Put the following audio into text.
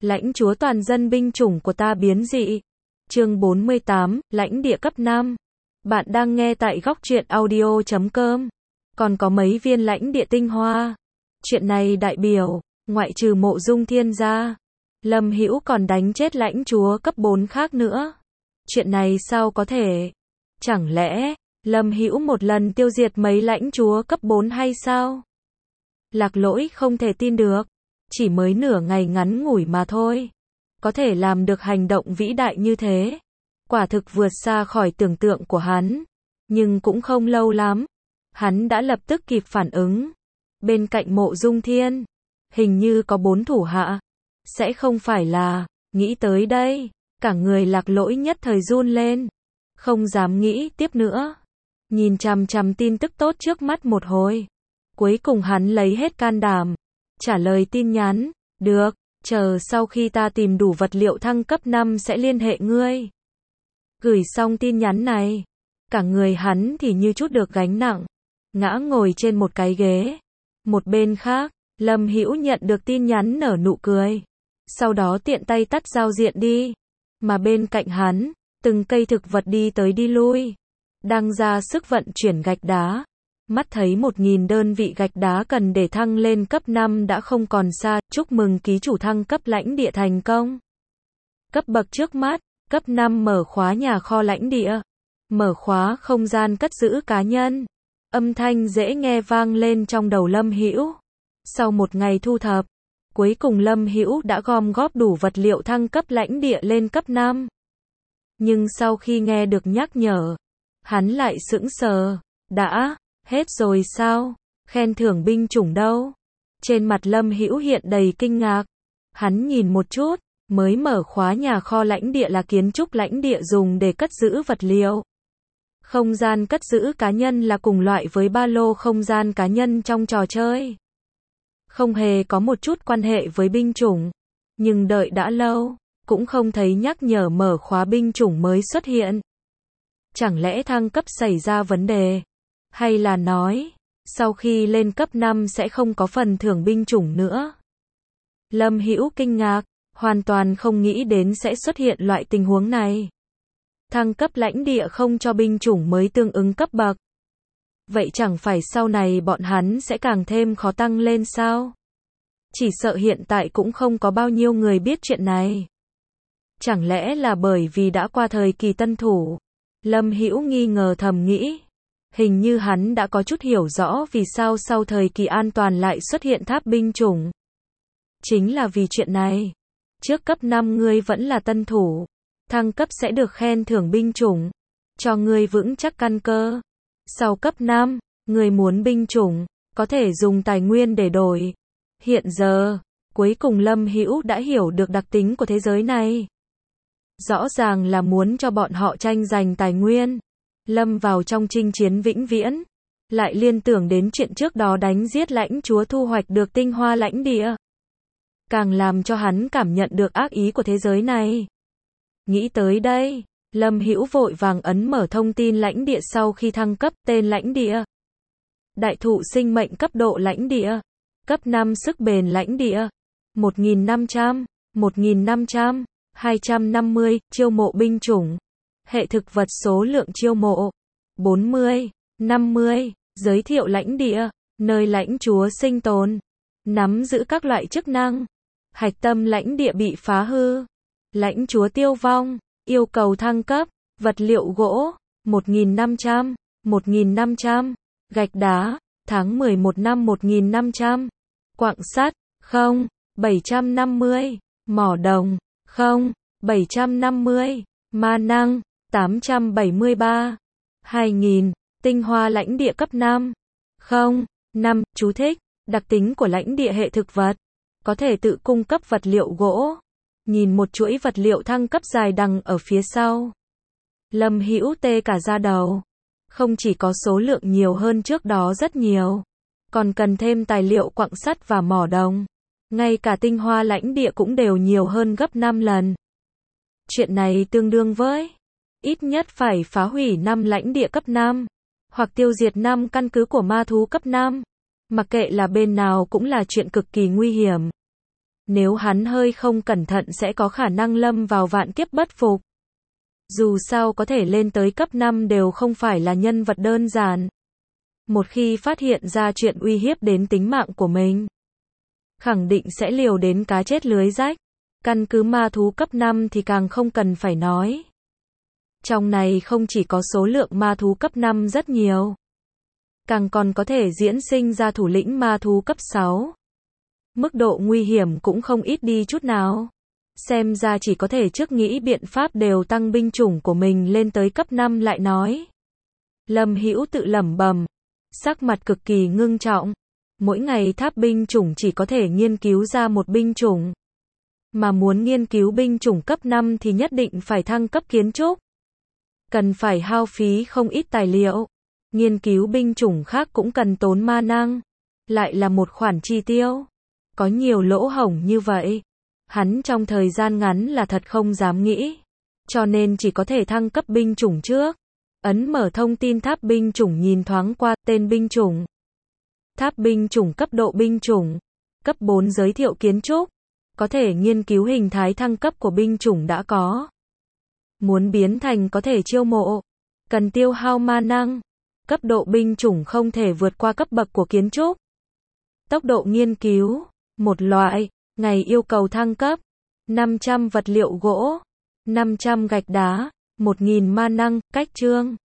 Lãnh chúa toàn dân binh chủng của ta biến dị. Chương 48, lãnh địa cấp 5. Bạn đang nghe tại góc truyện audio.com. Còn có mấy viên lãnh địa tinh hoa. Chuyện này đại biểu, ngoại trừ Mộ Dung Thiên ra, Lâm Hữu còn đánh chết lãnh chúa cấp 4 khác nữa. Chuyện này sao có thể? Chẳng lẽ, Lâm Hữu một lần tiêu diệt mấy lãnh chúa cấp 4 hay sao? Lạc Lỗi không thể tin được. Chỉ mới nửa ngày ngắn ngủi mà thôi. Có thể làm được hành động vĩ đại như thế. Quả thực vượt xa khỏi tưởng tượng của hắn. Nhưng cũng không lâu lắm. Hắn đã lập tức kịp phản ứng. Bên cạnh Mộ Dung Thiên, hình như có 4 thủ hạ. Sẽ không phải là, nghĩ tới đây, cả người Lạc Lỗi nhất thời run lên. Không dám nghĩ tiếp nữa. Nhìn chằm chằm tin tức tốt trước mắt một hồi. Cuối cùng hắn lấy hết can đảm. Trả lời tin nhắn, được, chờ sau khi ta tìm đủ vật liệu thăng cấp 5 sẽ liên hệ ngươi. Gửi xong tin nhắn này, cả người hắn thì như chút được gánh nặng, ngã ngồi trên một cái ghế. Một bên khác, Lâm Hữu nhận được tin nhắn nở nụ cười, sau đó tiện tay tắt giao diện đi. Mà bên cạnh hắn, từng cây thực vật đi tới đi lui, đang ra sức vận chuyển gạch đá. Mắt thấy 1.000 đơn vị gạch đá cần để thăng lên cấp 5 đã không còn xa, chúc mừng ký chủ thăng cấp lãnh địa thành công. Cấp bậc trước mắt, cấp 5 mở khóa nhà kho lãnh địa, mở khóa không gian cất giữ cá nhân. Âm thanh dễ nghe vang lên trong đầu Lâm Hữu. Sau một ngày thu thập, cuối cùng Lâm Hữu đã gom góp đủ vật liệu thăng cấp lãnh địa lên cấp 5. Nhưng sau khi nghe được nhắc nhở, hắn lại sững sờ, đã hết rồi sao? Khen thưởng binh chủng đâu? Trên mặt Lâm Hữu hiện đầy kinh ngạc. Hắn nhìn một chút, mới mở khóa nhà kho lãnh địa là kiến trúc lãnh địa dùng để cất giữ vật liệu. Không gian cất giữ cá nhân là cùng loại với ba lô không gian cá nhân trong trò chơi. Không hề có một chút quan hệ với binh chủng. Nhưng đợi đã lâu, cũng không thấy nhắc nhở mở khóa binh chủng mới xuất hiện. Chẳng lẽ thăng cấp xảy ra vấn đề? Hay là nói, sau khi lên cấp 5 sẽ không có phần thưởng binh chủng nữa? Lâm Hữu kinh ngạc, hoàn toàn không nghĩ đến sẽ xuất hiện loại tình huống này. Thăng cấp lãnh địa không cho binh chủng mới tương ứng cấp bậc. Vậy chẳng phải sau này bọn hắn sẽ càng thêm khó tăng lên sao? Chỉ sợ hiện tại cũng không có bao nhiêu người biết chuyện này. Chẳng lẽ là bởi vì đã qua thời kỳ tân thủ? Lâm Hữu nghi ngờ thầm nghĩ. Hình như hắn đã có chút hiểu rõ vì sao sau thời kỳ an toàn lại xuất hiện tháp binh chủng. Chính là vì chuyện này. Trước cấp 5 ngươi vẫn là tân thủ. Thăng cấp sẽ được khen thưởng binh chủng. Cho ngươi vững chắc căn cơ. Sau cấp 5, ngươi muốn binh chủng, có thể dùng tài nguyên để đổi. Hiện giờ, cuối cùng Lâm Hữu đã hiểu được đặc tính của thế giới này. Rõ ràng là muốn cho bọn họ tranh giành tài nguyên. Lâm vào trong chinh chiến vĩnh viễn, lại liên tưởng đến chuyện trước đó đánh giết lãnh chúa thu hoạch được tinh hoa lãnh địa. Càng làm cho hắn cảm nhận được ác ý của thế giới này. Nghĩ tới đây, Lâm Hữu vội vàng ấn mở thông tin lãnh địa sau khi thăng cấp tên lãnh địa. Đại thụ sinh mệnh cấp độ lãnh địa. Cấp 5 sức bền lãnh địa. 1.500, 1.500, 250, chiêu mộ binh chủng. Hệ thực vật số lượng chiêu mộ 40, 50, giới thiệu lãnh địa, nơi lãnh chúa sinh tồn, nắm giữ các loại chức năng. Hạch tâm lãnh địa bị phá hư, lãnh chúa tiêu vong, yêu cầu thăng cấp, vật liệu gỗ 1.500, 1.500, gạch đá, tháng 11 năm 1.500, quặng sắt, không, 750, mỏ đồng, không, 750, ma năng, 873, 2000, tinh hoa lãnh địa cấp 5. 5. Chú thích, đặc tính của lãnh địa hệ thực vật. Có thể tự cung cấp vật liệu gỗ. Nhìn một chuỗi vật liệu thăng cấp dài đằng ở phía sau. Lâm Hữu tê cả da đầu. Không chỉ có số lượng nhiều hơn trước đó rất nhiều. Còn cần thêm tài liệu quặng sắt và mỏ đồng. Ngay cả tinh hoa lãnh địa cũng đều nhiều hơn gấp 5 lần. Chuyện này tương đương với ít nhất phải phá hủy 5 lãnh địa cấp 5, hoặc tiêu diệt 5 căn cứ của ma thú cấp 5. Mặc kệ là bên nào cũng là chuyện cực kỳ nguy hiểm. Nếu hắn hơi không cẩn thận sẽ có khả năng lâm vào vạn kiếp bất phục. Dù sao có thể lên tới cấp 5 đều không phải là nhân vật đơn giản. Một khi phát hiện ra chuyện uy hiếp đến tính mạng của mình, khẳng định sẽ liều đến cá chết lưới rách. Căn cứ ma thú cấp 5 thì càng không cần phải nói. Trong này không chỉ có số lượng ma thú cấp 5 rất nhiều, càng còn có thể diễn sinh ra thủ lĩnh ma thú cấp 6. Mức độ nguy hiểm cũng không ít đi chút nào. Xem ra chỉ có thể trước nghĩ biện pháp đều tăng binh chủng của mình lên tới cấp 5 lại nói. Lâm Hữu tự lẩm bẩm, sắc mặt cực kỳ ngưng trọng. Mỗi ngày tháp binh chủng chỉ có thể nghiên cứu ra một binh chủng. Mà muốn nghiên cứu binh chủng cấp 5 thì nhất định phải thăng cấp kiến trúc. Cần phải hao phí không ít tài liệu. Nghiên cứu binh chủng khác cũng cần tốn ma năng. Lại là một khoản chi tiêu. Có nhiều lỗ hổng như vậy. Hắn trong thời gian ngắn là thật không dám nghĩ. Cho nên chỉ có thể thăng cấp binh chủng trước. Ấn mở thông tin tháp binh chủng nhìn thoáng qua tên binh chủng. Tháp binh chủng cấp độ binh chủng. Cấp 4 giới thiệu kiến trúc. Có thể nghiên cứu hình thái thăng cấp của binh chủng đã có. Muốn biến thành có thể chiêu mộ. Cần tiêu hao ma năng. Cấp độ binh chủng không thể vượt qua cấp bậc của kiến trúc. Tốc độ nghiên cứu. Một loại. Ngày yêu cầu thăng cấp. 500 vật liệu gỗ. 500 gạch đá. 1000 ma năng. Cách chương.